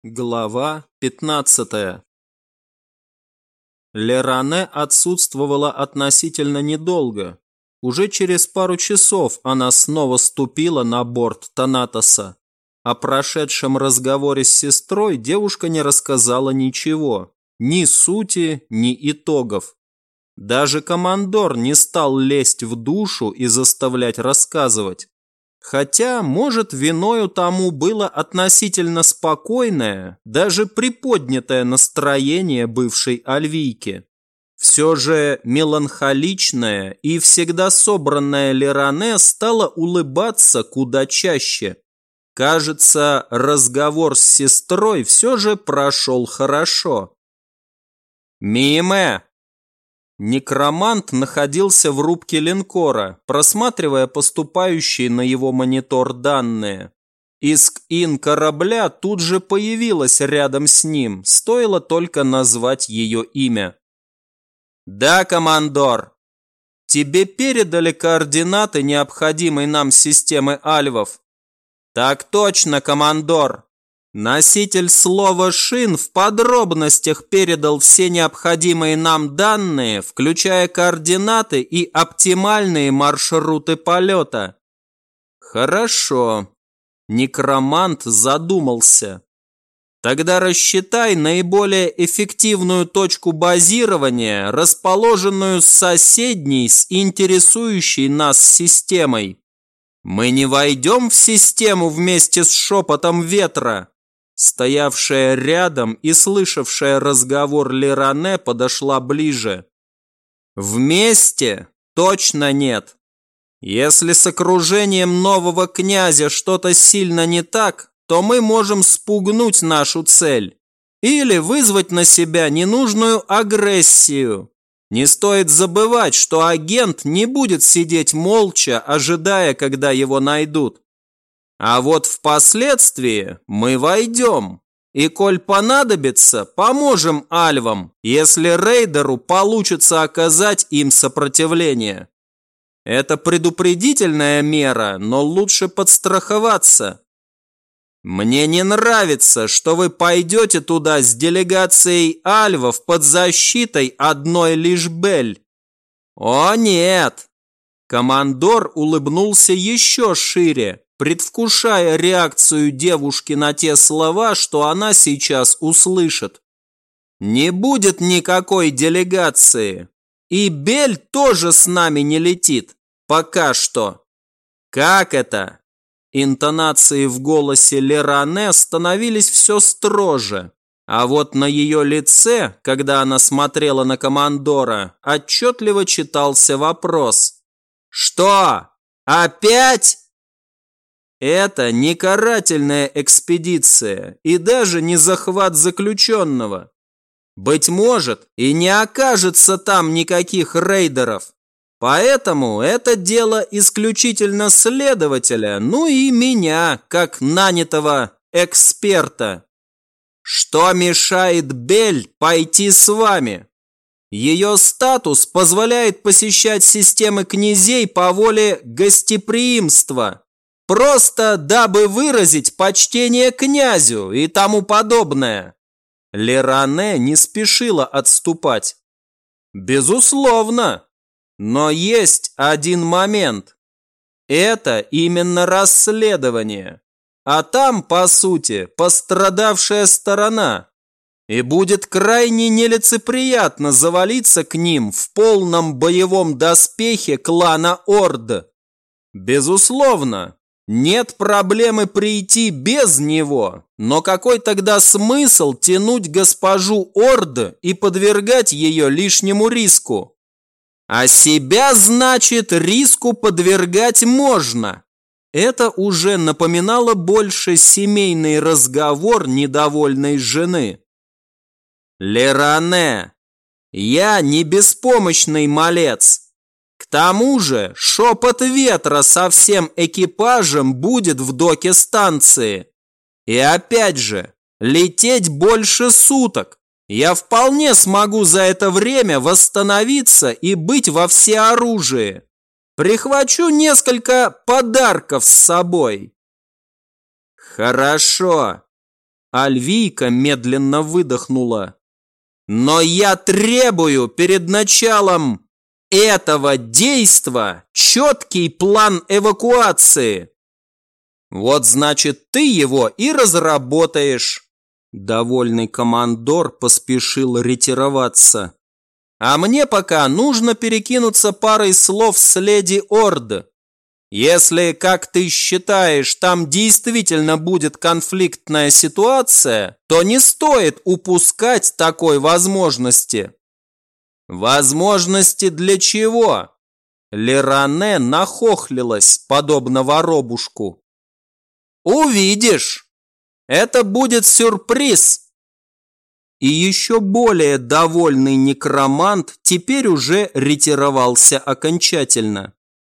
Глава 15. Леране отсутствовала относительно недолго. Уже через пару часов она снова ступила на борт Танатоса. О прошедшем разговоре с сестрой девушка не рассказала ничего, ни сути, ни итогов. Даже командор не стал лезть в душу и заставлять рассказывать. Хотя, может, виною тому было относительно спокойное, даже приподнятое настроение бывшей Альвийки. Все же меланхоличная и всегда собранная Леране стала улыбаться куда чаще. Кажется, разговор с сестрой все же прошел хорошо. «Миме!» Некромант находился в рубке линкора, просматривая поступающие на его монитор данные. Иск-ин корабля тут же появилась рядом с ним, стоило только назвать ее имя. «Да, командор. Тебе передали координаты необходимой нам системы альвов?» «Так точно, командор. Носитель слова «Шин» в подробностях передал все необходимые нам данные, включая координаты и оптимальные маршруты полета». «Хорошо». Некромант задумался. «Тогда рассчитай наиболее эффективную точку базирования, расположенную соседней с интересующей нас системой. Мы не войдем в систему вместе с шепотом ветра». Стоявшая рядом и слышавшая разговор Леране подошла ближе. «Вместе точно нет. Если с окружением нового князя что-то сильно не так, то мы можем спугнуть нашу цель или вызвать на себя ненужную агрессию. Не стоит забывать, что агент не будет сидеть молча, ожидая, когда его найдут. А вот впоследствии мы войдем, и, коль понадобится, поможем альвам, если рейдеру получится оказать им сопротивление. Это предупредительная мера, но лучше подстраховаться. Мне не нравится, что вы пойдете туда с делегацией альвов под защитой одной лишь Бель. О нет!» Командор улыбнулся еще шире, предвкушая реакцию девушки на те слова, что она сейчас услышит. «Не будет никакой делегации. И Бель тоже с нами не летит. Пока что». «Как это?» Интонации в голосе Леране становились все строже, а вот на ее лице, когда она смотрела на командора, отчетливо читался вопрос. «Что? Опять?» Это не карательная экспедиция и даже не захват заключенного. Быть может, и не окажется там никаких рейдеров. Поэтому это дело исключительно следователя, ну и меня, как нанятого эксперта. Что мешает Бель пойти с вами? Ее статус позволяет посещать системы князей по воле гостеприимства, просто дабы выразить почтение князю и тому подобное. Леране не спешила отступать. Безусловно. Но есть один момент. Это именно расследование. А там, по сути, пострадавшая сторона. И будет крайне нелицеприятно завалиться к ним в полном боевом доспехе клана Орд. Безусловно, нет проблемы прийти без него, но какой тогда смысл тянуть госпожу Орд и подвергать ее лишнему риску? А себя, значит, риску подвергать можно. Это уже напоминало больше семейный разговор недовольной жены. Леране, я не беспомощный малец. К тому же шепот ветра со всем экипажем будет в доке станции. И опять же, лететь больше суток. Я вполне смогу за это время восстановиться и быть во всеоружии. Прихвачу несколько подарков с собой. Хорошо. Альвийка медленно выдохнула. Но я требую перед началом этого действа четкий план эвакуации. Вот значит, ты его и разработаешь. Довольный командор поспешил ретироваться. А мне пока нужно перекинуться парой слов с леди Орд. Если, как ты считаешь, там действительно будет конфликтная ситуация, то не стоит упускать такой возможности. Возможности для чего? Леране нахохлилась, подобно воробушку. Увидишь! Это будет сюрприз! И еще более довольный некромант теперь уже ретировался окончательно.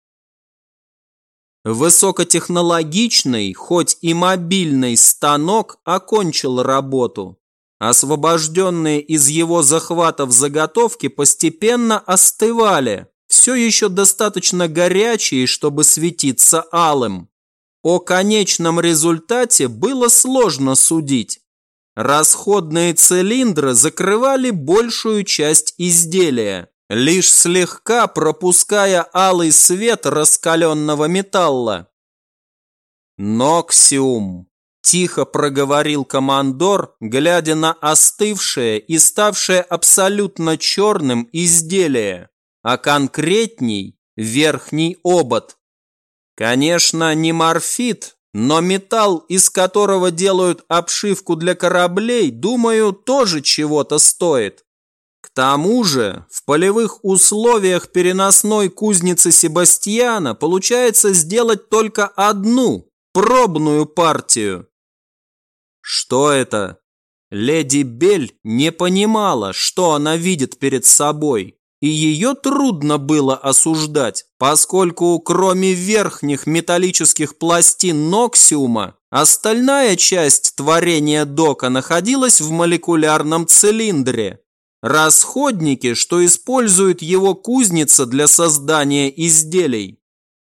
Высокотехнологичный, хоть и мобильный станок окончил работу. Освобожденные из его захватов заготовки постепенно остывали, все еще достаточно горячие, чтобы светиться алым. О конечном результате было сложно судить. Расходные цилиндры закрывали большую часть изделия, лишь слегка пропуская алый свет раскаленного металла. «Ноксиум», – тихо проговорил командор, глядя на остывшее и ставшее абсолютно черным изделие, а конкретней – верхний обод. Конечно, не морфит, но металл, из которого делают обшивку для кораблей, думаю, тоже чего-то стоит. К тому же, в полевых условиях переносной кузницы Себастьяна получается сделать только одну, пробную партию. Что это? Леди Бель не понимала, что она видит перед собой. И ее трудно было осуждать, поскольку кроме верхних металлических пластин Ноксиума, остальная часть творения Дока находилась в молекулярном цилиндре. Расходники, что использует его кузница для создания изделий.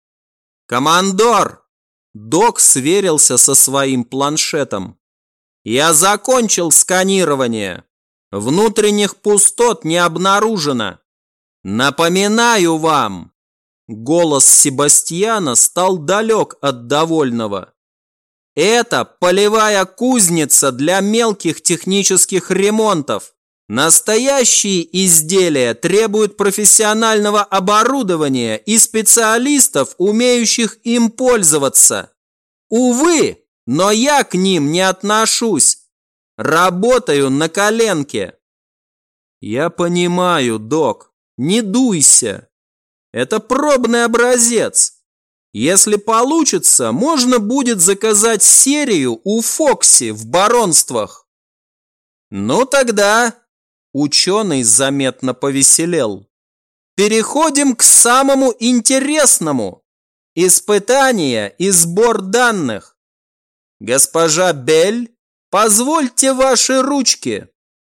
«Командор!» Док сверился со своим планшетом. «Я закончил сканирование. Внутренних пустот не обнаружено. Напоминаю вам!» Голос Себастьяна стал далек от довольного. «Это полевая кузница для мелких технических ремонтов. Настоящие изделия требуют профессионального оборудования и специалистов, умеющих им пользоваться. Увы, но я к ним не отношусь. Работаю на коленке». «Я понимаю, док. Не дуйся. Это пробный образец. Если получится, можно будет заказать серию у Фокси в баронствах». «Ну тогда...» Ученый заметно повеселел. «Переходим к самому интересному. Испытание и сбор данных. Госпожа Бель, позвольте ваши ручки».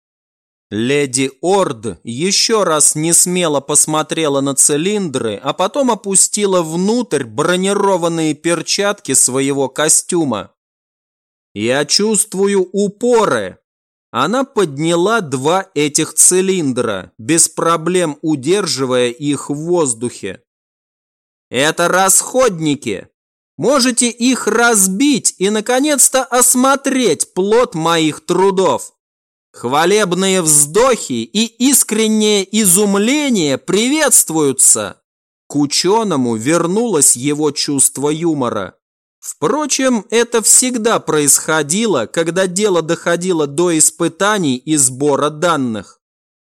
Леди Орд еще раз несмело посмотрела на цилиндры, а потом опустила внутрь бронированные перчатки своего костюма. «Я чувствую упоры». Она подняла два этих цилиндра, без проблем удерживая их в воздухе. «Это расходники. Можете их разбить и, наконец-то, осмотреть плод моих трудов. Хвалебные вздохи и искреннее изумление приветствуются». К ученому вернулось его чувство юмора. Впрочем, это всегда происходило, когда дело доходило до испытаний и сбора данных.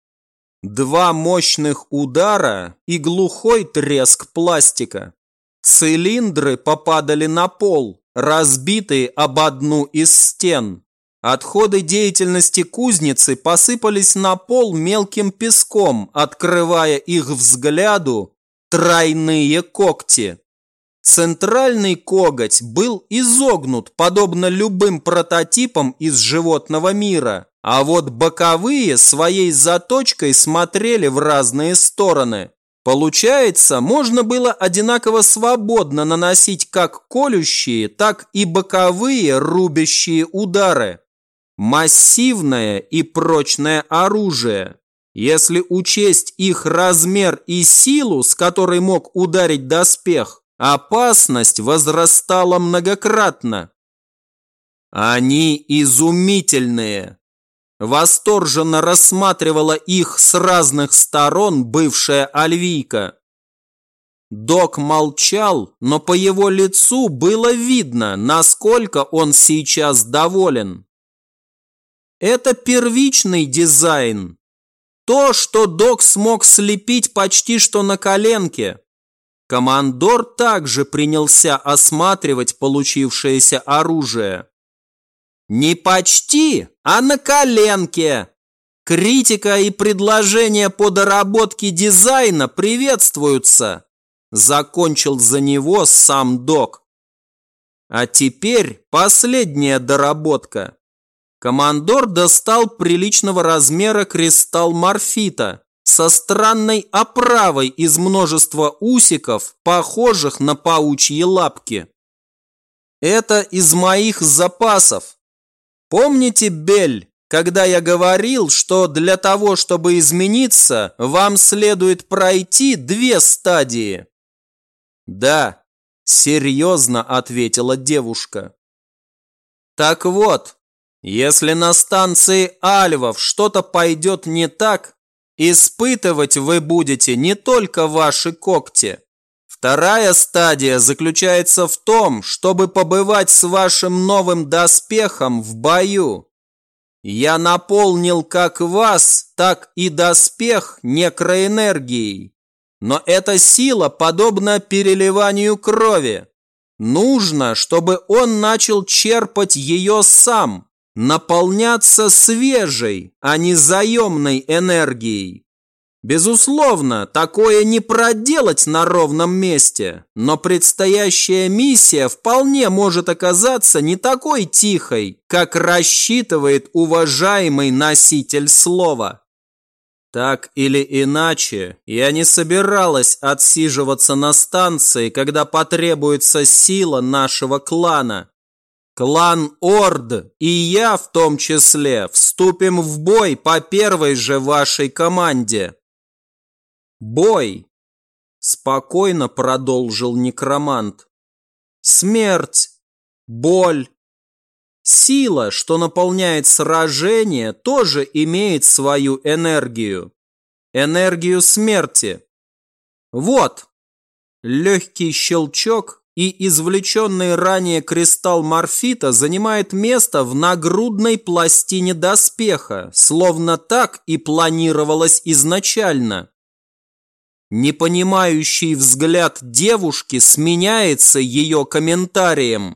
Два мощных удара и глухой треск пластика. Цилиндры попадали на пол, разбитые об одну из стен. Отходы деятельности кузницы посыпались на пол мелким песком, открывая их взгляду тройные когти. Центральный коготь был изогнут, подобно любым прототипам из животного мира, а вот боковые своей заточкой смотрели в разные стороны. Получается, можно было одинаково свободно наносить как колющие, так и боковые рубящие удары. массивное и прочное оружие. Если учесть их размер и силу, с которой мог ударить доспех, опасность возрастала многократно. Они изумительные. Восторженно рассматривала их с разных сторон бывшая Альвийка. Док молчал, но по его лицу было видно, насколько он сейчас доволен. Это первичный дизайн. То, что Док смог слепить почти что на коленке. Командор также принялся осматривать получившееся оружие. Не почти, а на коленке. Критика и предложения по доработке дизайна приветствуются. Закончил за него сам Док. А теперь последняя доработка. Командор достал приличного размера кристалл морфита со странной оправой из множества усиков, похожих на паучьи лапки. Это из моих запасов. Помните, Бель, когда я говорил, что для того, чтобы измениться, вам следует пройти 2 стадии? Да, серьезно ответила девушка. Так вот, если на станции Альвов что-то пойдет не так, испытывать вы будете не только ваши когти. Вторая стадия заключается в том, чтобы побывать с вашим новым доспехом в бою. Я наполнил как вас, так и доспех некроэнергией. Но эта сила подобна переливанию крови. Нужно, чтобы он начал черпать ее сам, наполняться свежей, а не заемной энергией. Безусловно, такое не проделать на ровном месте, но предстоящая миссия вполне может оказаться не такой тихой, как рассчитывает уважаемый носитель слова. Так или иначе, я не собиралась отсиживаться на станции, когда потребуется сила нашего клана. Клан Орд и я в том числе вступим в бой по первой же вашей команде. Бой, спокойно продолжил некромант. Смерть, боль, сила, что наполняет сражение, тоже имеет свою энергию. Энергию смерти. Вот, легкий щелчок, и извлеченный ранее кристалл морфита занимает место в нагрудной пластине доспеха, словно так и планировалось изначально. Непонимающий взгляд девушки сменяется ее комментарием.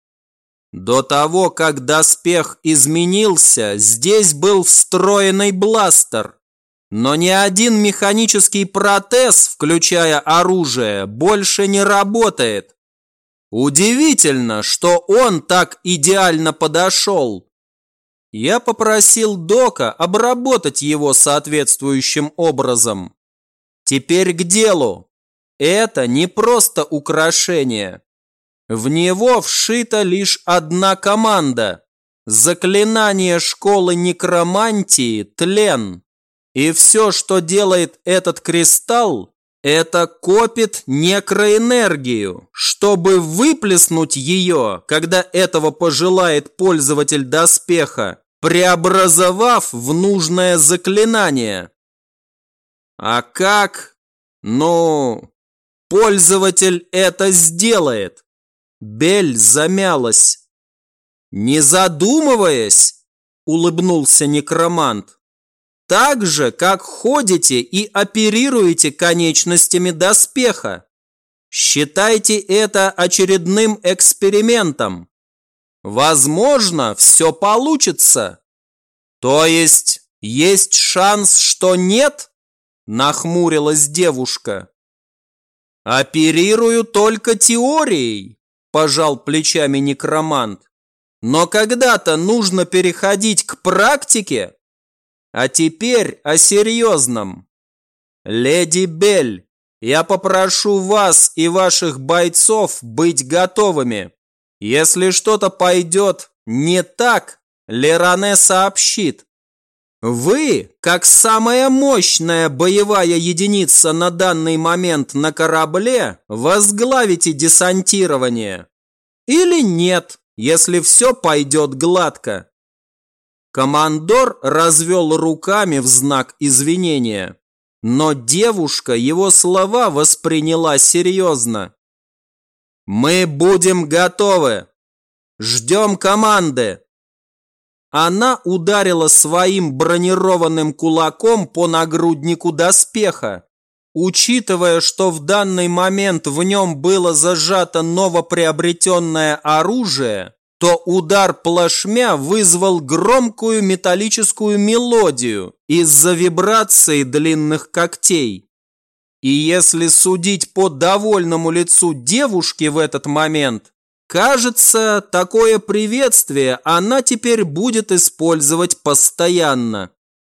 До того, как доспех изменился, здесь был встроенный бластер. Но ни один механический протез, включая оружие, больше не работает. Удивительно, что он так идеально подошел. Я попросил Дока обработать его соответствующим образом. Теперь к делу. Это не просто украшение. В него вшита лишь одна команда. Заклинание школы некромантии «Тлен». И все, что делает этот кристалл, это копит некроэнергию, чтобы выплеснуть ее, когда этого пожелает пользователь доспеха, преобразовав в нужное заклинание. А как? Пользователь это сделает. Бель замялась. Не задумываясь, улыбнулся некромант. Так же, как ходите и оперируете конечностями доспеха. Считайте это очередным экспериментом. Возможно, все получится. То есть шанс, что нет? Нахмурилась девушка. Оперирую только теорией, пожал плечами некромант. Но когда-то нужно переходить к практике. А теперь о серьезном. Леди Бель, я попрошу вас и ваших бойцов быть готовыми. Если что-то пойдет не так, Леране сообщит: вы, как самая мощная боевая единица на данный момент на корабле, возглавите десантирование. Или нет, если все пойдет гладко. Командор развел руками в знак извинения, но девушка его слова восприняла серьезно. Мы будем готовы. Ждем команды. Она ударила своим бронированным кулаком по нагруднику доспеха. Учитывая, что в данный момент в нем было зажато новоприобретенное оружие, то удар плашмя вызвал громкую металлическую мелодию из-за вибрации длинных когтей. И если судить по довольному лицу девушки в этот момент, кажется, такое приветствие она теперь будет использовать постоянно.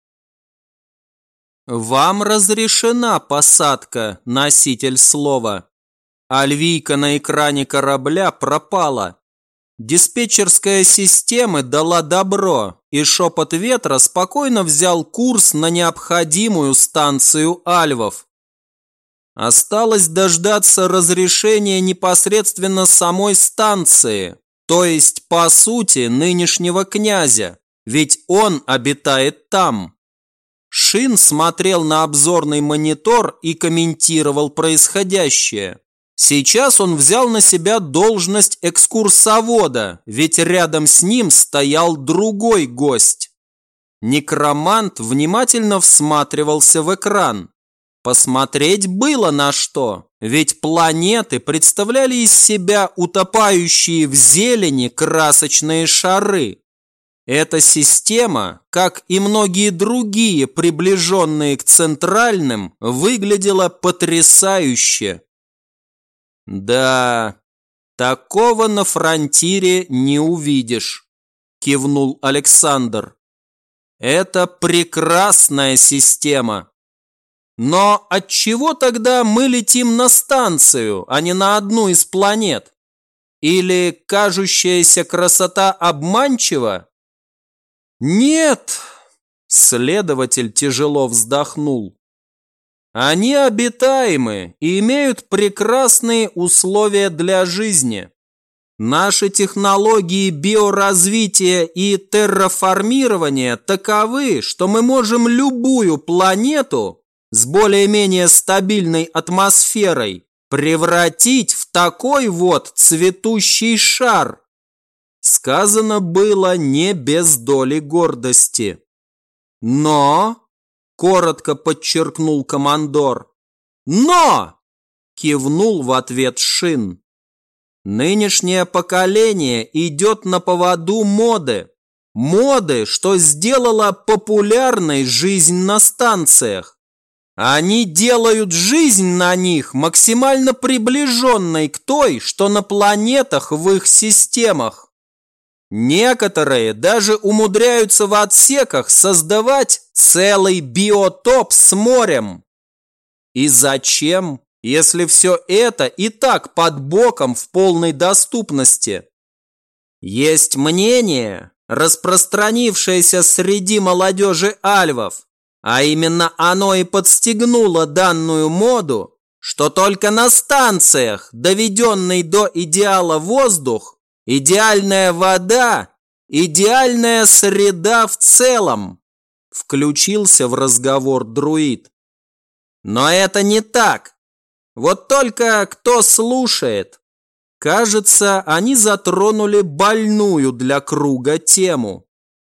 Вам разрешена посадка, носитель слова. Альвийка на экране корабля пропала. Диспетчерская система дала добро, и шепот ветра спокойно взял курс на необходимую станцию альвов. Осталось дождаться разрешения непосредственно самой станции, то есть, по сути, нынешнего князя, ведь он обитает там. Шин смотрел на обзорный монитор и комментировал происходящее. Сейчас он взял на себя должность экскурсовода, ведь рядом с ним стоял другой гость. Некромант внимательно всматривался в экран. Посмотреть было на что, ведь планеты представляли из себя утопающие в зелени красочные шары. Эта система, как и многие другие, приближенные к центральным, выглядела потрясающе. «Да, такого на фронтире не увидишь», – кивнул Александр. «Это прекрасная система. Но отчего тогда мы летим на станцию, а не на одну из планет? Или кажущаяся красота обманчива?» «Нет», – следователь тяжело вздохнул. «Они обитаемы и имеют прекрасные условия для жизни. Наши технологии биоразвития и терраформирования таковы, что мы можем любую планету с более-менее стабильной атмосферой превратить в такой вот цветущий шар». Сказано было не без доли гордости. «Но», – коротко подчеркнул командор, «но», – кивнул в ответ Шин. «Нынешнее поколение идет на поводу моды. Моды, что сделала популярной жизнь на станциях. Они делают жизнь на них максимально приближенной к той, что на планетах в их системах. Некоторые даже умудряются в отсеках создавать целый биотоп с морем. И зачем, если все это и так под боком в полной доступности? Есть мнение, распространившееся среди молодежи альвов, а именно оно и подстегнуло данную моду, что только на станциях, доведенный до идеала воздух, идеальная вода, идеальная среда в целом, включился в разговор друид. Но это не так. Вот только кто слушает? Кажется, они затронули больную для круга тему.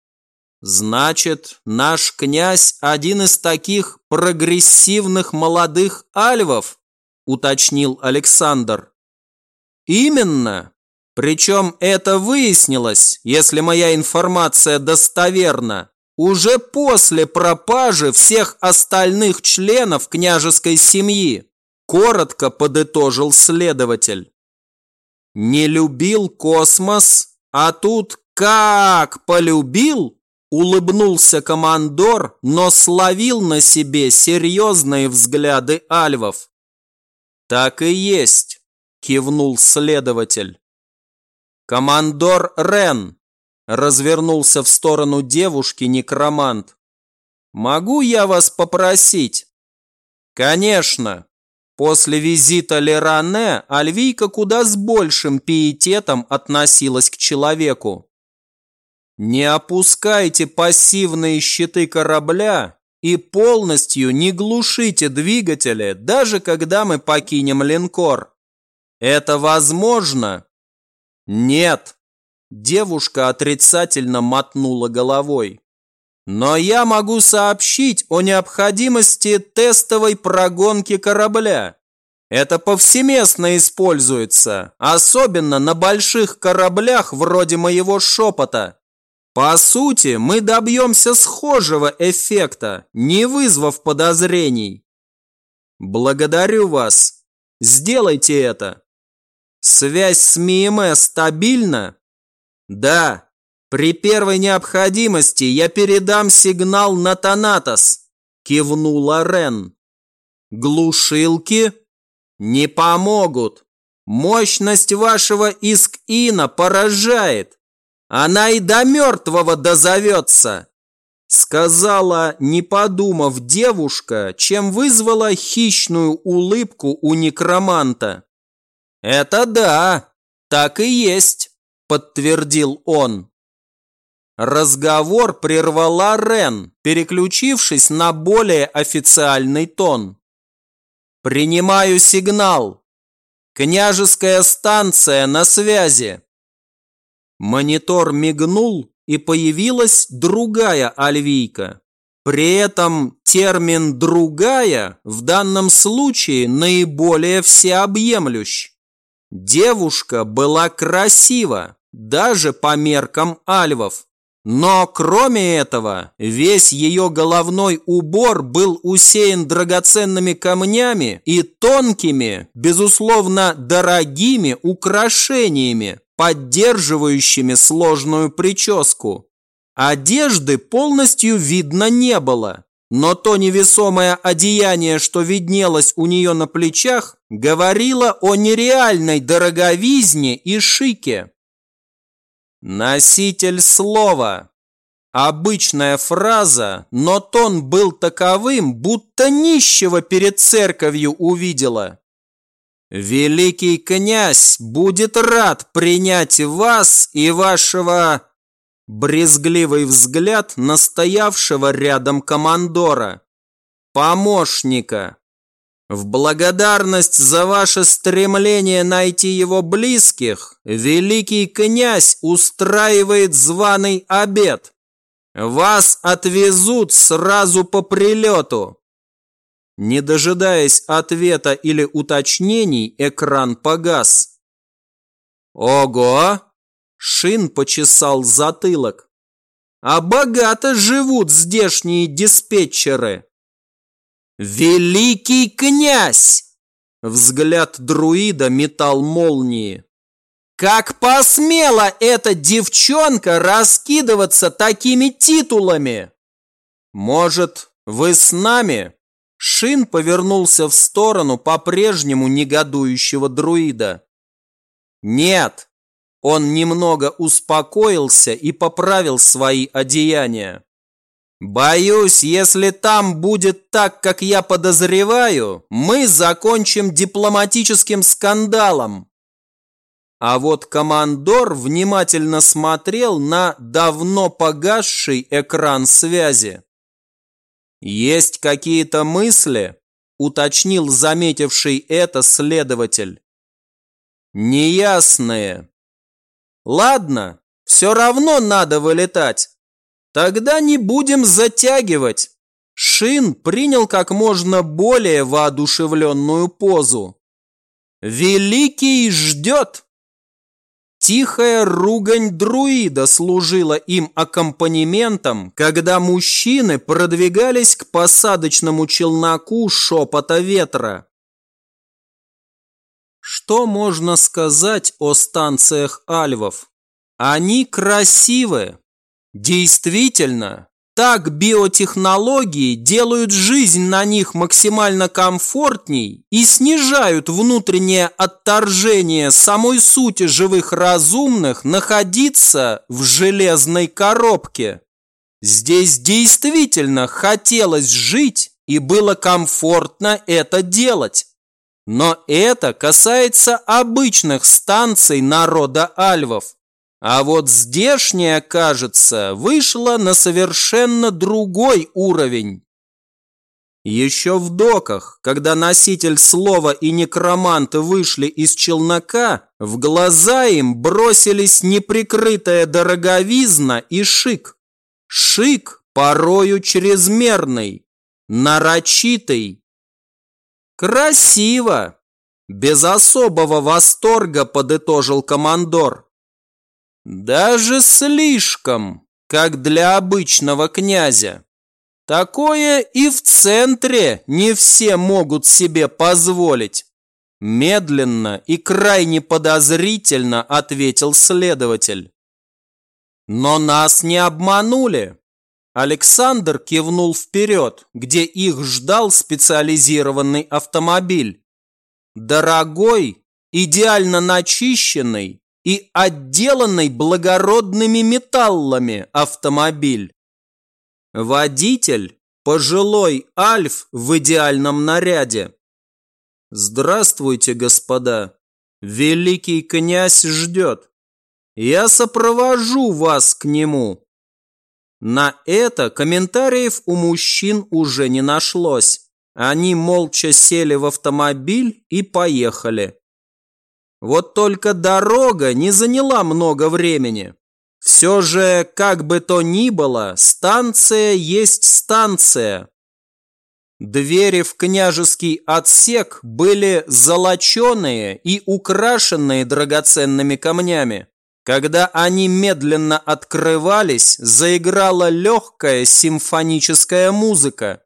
Значит, наш князь один из таких прогрессивных молодых альвов, уточнил Александр. Именно. Причем это выяснилось, если моя информация достоверна, уже после пропажи всех остальных членов княжеской семьи, коротко подытожил следователь. Не любил космос, а тут как полюбил, улыбнулся командор, но словил на себе серьезные взгляды альвов. Так и есть, кивнул следователь. «Командор Рен, развернулся в сторону девушки некромант. «Могу я вас попросить?» «Конечно». После визита Леране Альвийка куда с большим пиететом относилась к человеку. «Не опускайте пассивные щиты корабля и полностью не глушите двигатели, даже когда мы покинем линкор. Это возможно?» «Нет», – девушка отрицательно мотнула головой. «Но я могу сообщить о необходимости тестовой прогонки корабля. Это повсеместно используется, особенно на больших кораблях вроде моего шепота. По сути, мы добьемся схожего эффекта, не вызвав подозрений. Благодарю вас. Сделайте это. Связь с МИМЭ стабильна? Да. При первой необходимости я передам сигнал на Танатос, кивнула Рен. Глушилки не помогут. Мощность вашего Иск-Ина поражает. Она и до мертвого дозовется, сказала, не подумав, девушка, чем вызвала хищную улыбку у некроманта. Это да, так и есть, подтвердил он. Разговор прервала Рен, переключившись на более официальный тон. «Принимаю сигнал. Княжеская станция на связи». Монитор мигнул, и появилась другая Альвийка. При этом термин «другая» в данном случае наиболее всеобъемлющ. Девушка была красива, даже по меркам альвов. Но кроме этого, весь ее головной убор был усеян драгоценными камнями и тонкими, безусловно, дорогими украшениями, поддерживающими сложную прическу. Одежды полностью видно не было, но то невесомое одеяние, что виднелось у нее на плечах, говорило о нереальной дороговизне и шике. «Носитель слова». Обычная фраза, но тон был таковым, будто нищего перед церковью увидела. «Великий князь будет рад принять вас и вашего...» Брезгливый взгляд настоявшего рядом командора. «Помощника. В благодарность за ваше стремление найти его близких, великий князь устраивает званый обед. Вас отвезут сразу по прилету». Не дожидаясь ответа или уточнений, экран погас. «Ого!» – Шин почесал затылок. «А богато живут здешние диспетчеры». «Великий князь!» Взгляд друида метал молнии. «Как посмела эта девчонка раскидываться такими титулами?» «Может, вы с нами?» Шин повернулся в сторону по-прежнему негодующего друида. «Нет!» Он немного успокоился и поправил свои одеяния. «Боюсь, если там будет так, как я подозреваю, мы закончим дипломатическим скандалом». А вот командор внимательно смотрел на давно погасший экран связи. «Есть какие-то мысли?» – уточнил заметивший это следователь. «Неясные». «Ладно, все равно надо вылетать. Тогда не будем затягивать». Шин принял как можно более воодушевленную позу. «Великий ждет!» Тихая ругань друида служила им аккомпанементом, когда мужчины продвигались к посадочному челноку шепота ветра. Что можно сказать о станциях альвов? Они красивы. Действительно, Так биотехнологии делают жизнь на них максимально комфортней и снижают внутреннее отторжение самой сути живых разумных находиться в железной коробке. Здесь действительно хотелось жить и было комфортно это делать. Но это касается обычных станций народа альвов. А вот здешняя, кажется, вышла на совершенно другой уровень. Еще в доках, когда носитель слова и некромант вышли из челнока, в глаза им бросились неприкрытая дороговизна и шик. Шик порою чрезмерный, нарочитый. Красиво! Без особого восторга подытожил командор. Даже слишком, как для обычного князя. Такое и в центре не все могут себе позволить. Медленно и крайне подозрительно ответил следователь. Но нас не обманули. Александр кивнул вперед, где их ждал специализированный автомобиль. Дорогой, идеально начищенный и отделанный благородными металлами автомобиль. Водитель – пожилой альф в идеальном наряде. Здравствуйте, господа. Великий князь ждет. Я сопровожу вас к нему. На это комментариев у мужчин уже не нашлось. Они молча сели в автомобиль и поехали. Вот только дорога не заняла много времени. Все же, как бы то ни было, станция есть станция. Двери в княжеский отсек были золоченые и украшенные драгоценными камнями. Когда они медленно открывались, заиграла легкая симфоническая музыка.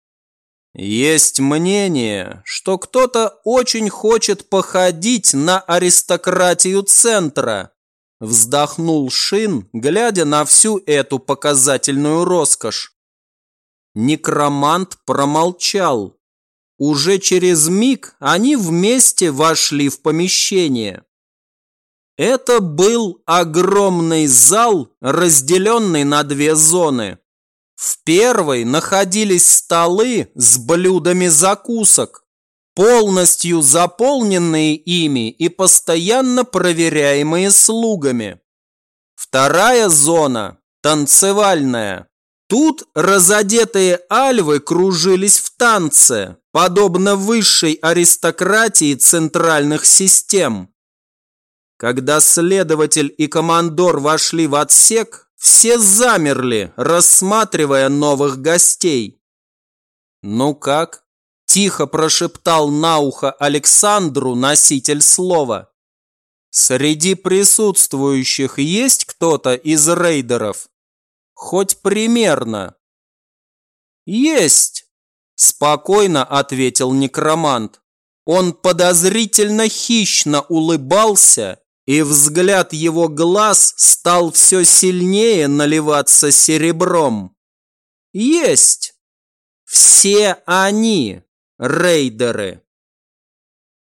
Есть мнение, что кто-то очень хочет походить на аристократию центра, вздохнул Шин, глядя на всю эту показательную роскошь. Некромант промолчал. Уже через миг они вместе вошли в помещение. Это был огромный зал, разделенный на две зоны. В первой находились столы с блюдами закусок, полностью заполненные ими и постоянно проверяемые слугами. Вторая зона – танцевальная. Тут разодетые альвы кружились в танце, подобно высшей аристократии центральных систем. Когда следователь и командор вошли в отсек, все замерли, рассматривая новых гостей. «Ну как?» – тихо прошептал на ухо Александру носитель слова. «Среди присутствующих есть кто-то из рейдеров? Хоть примерно?» «Есть!» – спокойно ответил некромант. Он подозрительно хищно улыбался, и взгляд его глаз стал все сильнее наливаться серебром. Есть! Все они, рейдеры.